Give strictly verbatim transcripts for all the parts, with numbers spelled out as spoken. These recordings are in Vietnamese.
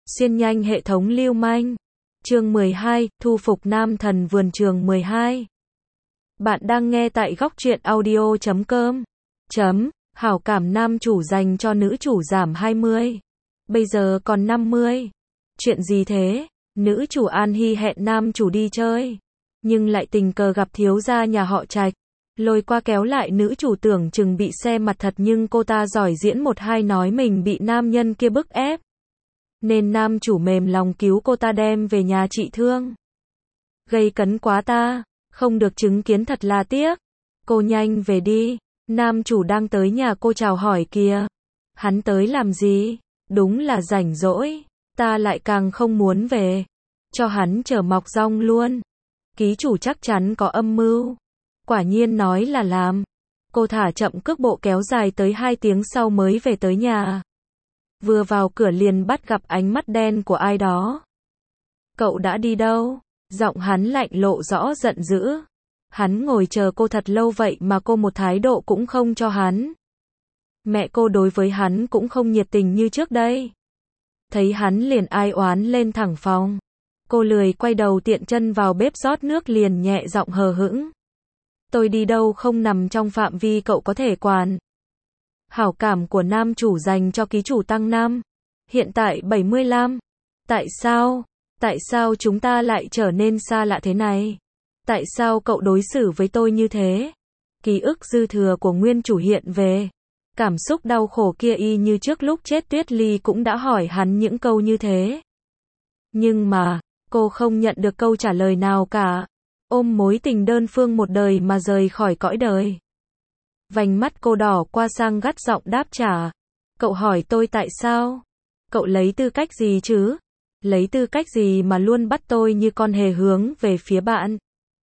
Xuyên nhanh hệ thống lưu manh. Chương mười hai, thu phục nam thần vườn trường mười hai. Bạn đang nghe tại góc truyện audio chấm com. Chấm, hảo cảm nam chủ dành cho nữ chủ giảm hai mươi. Bây giờ còn năm mươi. Chuyện gì thế? Nữ chủ An Hy hẹn nam chủ đi chơi, nhưng lại tình cờ gặp thiếu gia nhà họ Trạch. Lôi qua kéo lại nữ chủ tưởng chừng bị xe mặt thật nhưng cô ta giỏi diễn một hai nói mình bị nam nhân kia bức ép. Nên nam chủ mềm lòng cứu cô ta đem về nhà trị thương. Gây cấn quá ta, không được chứng kiến thật là tiếc. Cô nhanh về đi, nam chủ đang tới nhà cô chào hỏi kìa. Hắn tới làm gì? Đúng là rảnh rỗi, ta lại càng không muốn về. Cho hắn chở mọc rong luôn. Ký chủ chắc chắn có âm mưu. Quả nhiên nói là làm. Cô thả chậm cước bộ kéo dài tới hai tiếng sau mới về tới nhà. Vừa vào cửa liền bắt gặp ánh mắt đen của ai đó. Cậu đã đi đâu? Giọng hắn lạnh lộ rõ giận dữ. Hắn ngồi chờ cô thật lâu vậy mà cô một thái độ cũng không cho hắn. Mẹ cô đối với hắn cũng không nhiệt tình như trước đây. Thấy hắn liền ai oán lên thẳng phòng. Cô lười quay đầu tiện chân vào bếp rót nước liền nhẹ giọng hờ hững. Tôi đi đâu không nằm trong phạm vi cậu có thể quản. Hảo cảm của nam chủ dành cho ký chủ tăng năm. Hiện tại bảy mươi lăm. Tại sao? Tại sao chúng ta lại trở nên xa lạ thế này? Tại sao cậu đối xử với tôi như thế? Ký ức dư thừa của nguyên chủ hiện về. Cảm xúc đau khổ kia y như trước lúc chết Tuyết Ly cũng đã hỏi hắn những câu như thế. Nhưng mà, cô không nhận được câu trả lời nào cả. Ôm mối tình đơn phương một đời mà rời khỏi cõi đời. Vành mắt cô đỏ qua sang gắt giọng đáp trả. Cậu hỏi tôi tại sao? Cậu lấy tư cách gì chứ? Lấy tư cách gì mà luôn bắt tôi như con hề hướng về phía bạn?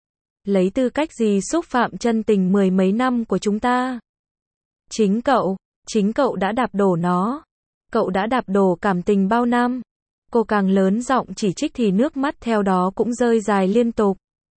Lấy tư cách gì xúc phạm chân tình mười mấy năm của chúng ta? Chính cậu, chính cậu đã đạp đổ nó. Cậu đã đạp đổ cảm tình bao năm. Cô càng lớn giọng chỉ trích thì nước mắt theo đó cũng rơi dài liên tục.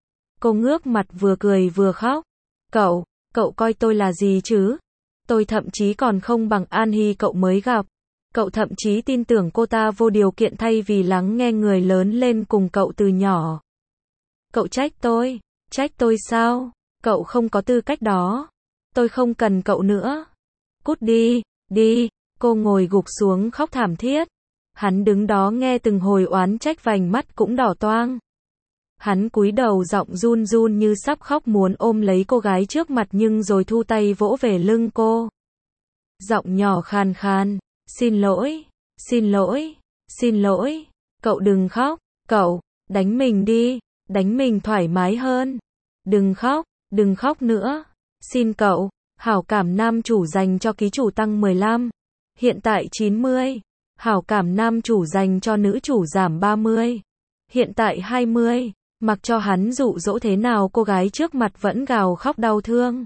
Cô ngước mặt vừa cười vừa khóc. Cậu, cậu coi tôi là gì chứ? Tôi thậm chí còn không bằng An Hy cậu mới gặp. Cậu thậm chí tin tưởng cô ta vô điều kiện thay vì lắng nghe người lớn lên cùng cậu từ nhỏ. Cậu trách tôi, trách tôi sao? Cậu không có tư cách đó. Tôi không cần cậu nữa. Cút đi, đi. Cô ngồi gục xuống khóc thảm thiết. Hắn đứng đó nghe từng hồi oán trách vành mắt cũng đỏ toang. Hắn cúi đầu giọng run run như sắp khóc muốn ôm lấy cô gái trước mặt nhưng rồi thu tay vỗ về lưng cô. Giọng nhỏ khàn khàn, xin lỗi, xin lỗi, xin lỗi, cậu đừng khóc, cậu, đánh mình đi, đánh mình thoải mái hơn. Đừng khóc, đừng khóc nữa, xin cậu, hảo cảm nam chủ dành cho ký chủ tăng mười lăm, hiện tại chín mươi, hảo cảm nam chủ dành cho nữ chủ giảm ba mươi, hiện tại hai mươi. Mặc cho hắn dụ dỗ thế nào cô gái trước mặt vẫn gào khóc đau thương.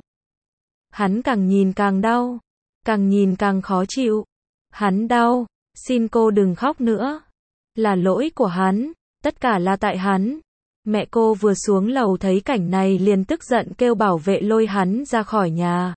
Hắn càng nhìn càng đau, càng nhìn càng khó chịu. Hắn đau, xin cô đừng khóc nữa. Là lỗi của hắn, tất cả là tại hắn. Mẹ cô vừa xuống lầu thấy cảnh này liền tức giận kêu bảo vệ lôi hắn ra khỏi nhà.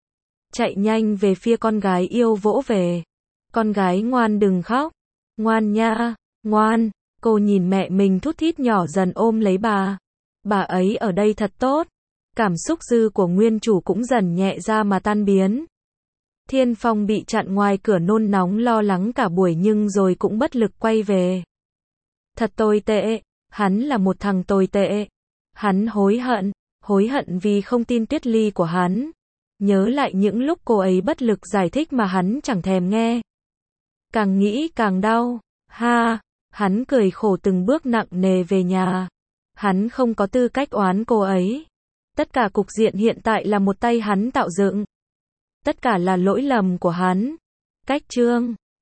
Chạy nhanh về phía con gái yêu vỗ về. Con gái ngoan đừng khóc. Ngoan nha, ngoan. Cô nhìn mẹ mình thút thít nhỏ dần ôm lấy bà. Bà ấy ở đây thật tốt. Cảm xúc dư của nguyên chủ cũng dần nhẹ ra mà tan biến. Thiên Phong bị chặn ngoài cửa nôn nóng lo lắng cả buổi nhưng rồi cũng bất lực quay về. Thật tồi tệ, hắn là một thằng tồi tệ. Hắn hối hận, hối hận vì không tin Tuyết Ly của hắn. Nhớ lại những lúc cô ấy bất lực giải thích mà hắn chẳng thèm nghe. Càng nghĩ càng đau, ha. Hắn cười khổ từng bước nặng nề về nhà. Hắn không có tư cách oán cô ấy. Tất cả cục diện hiện tại là một tay hắn tạo dựng. Tất cả là lỗi lầm của hắn. Cách chương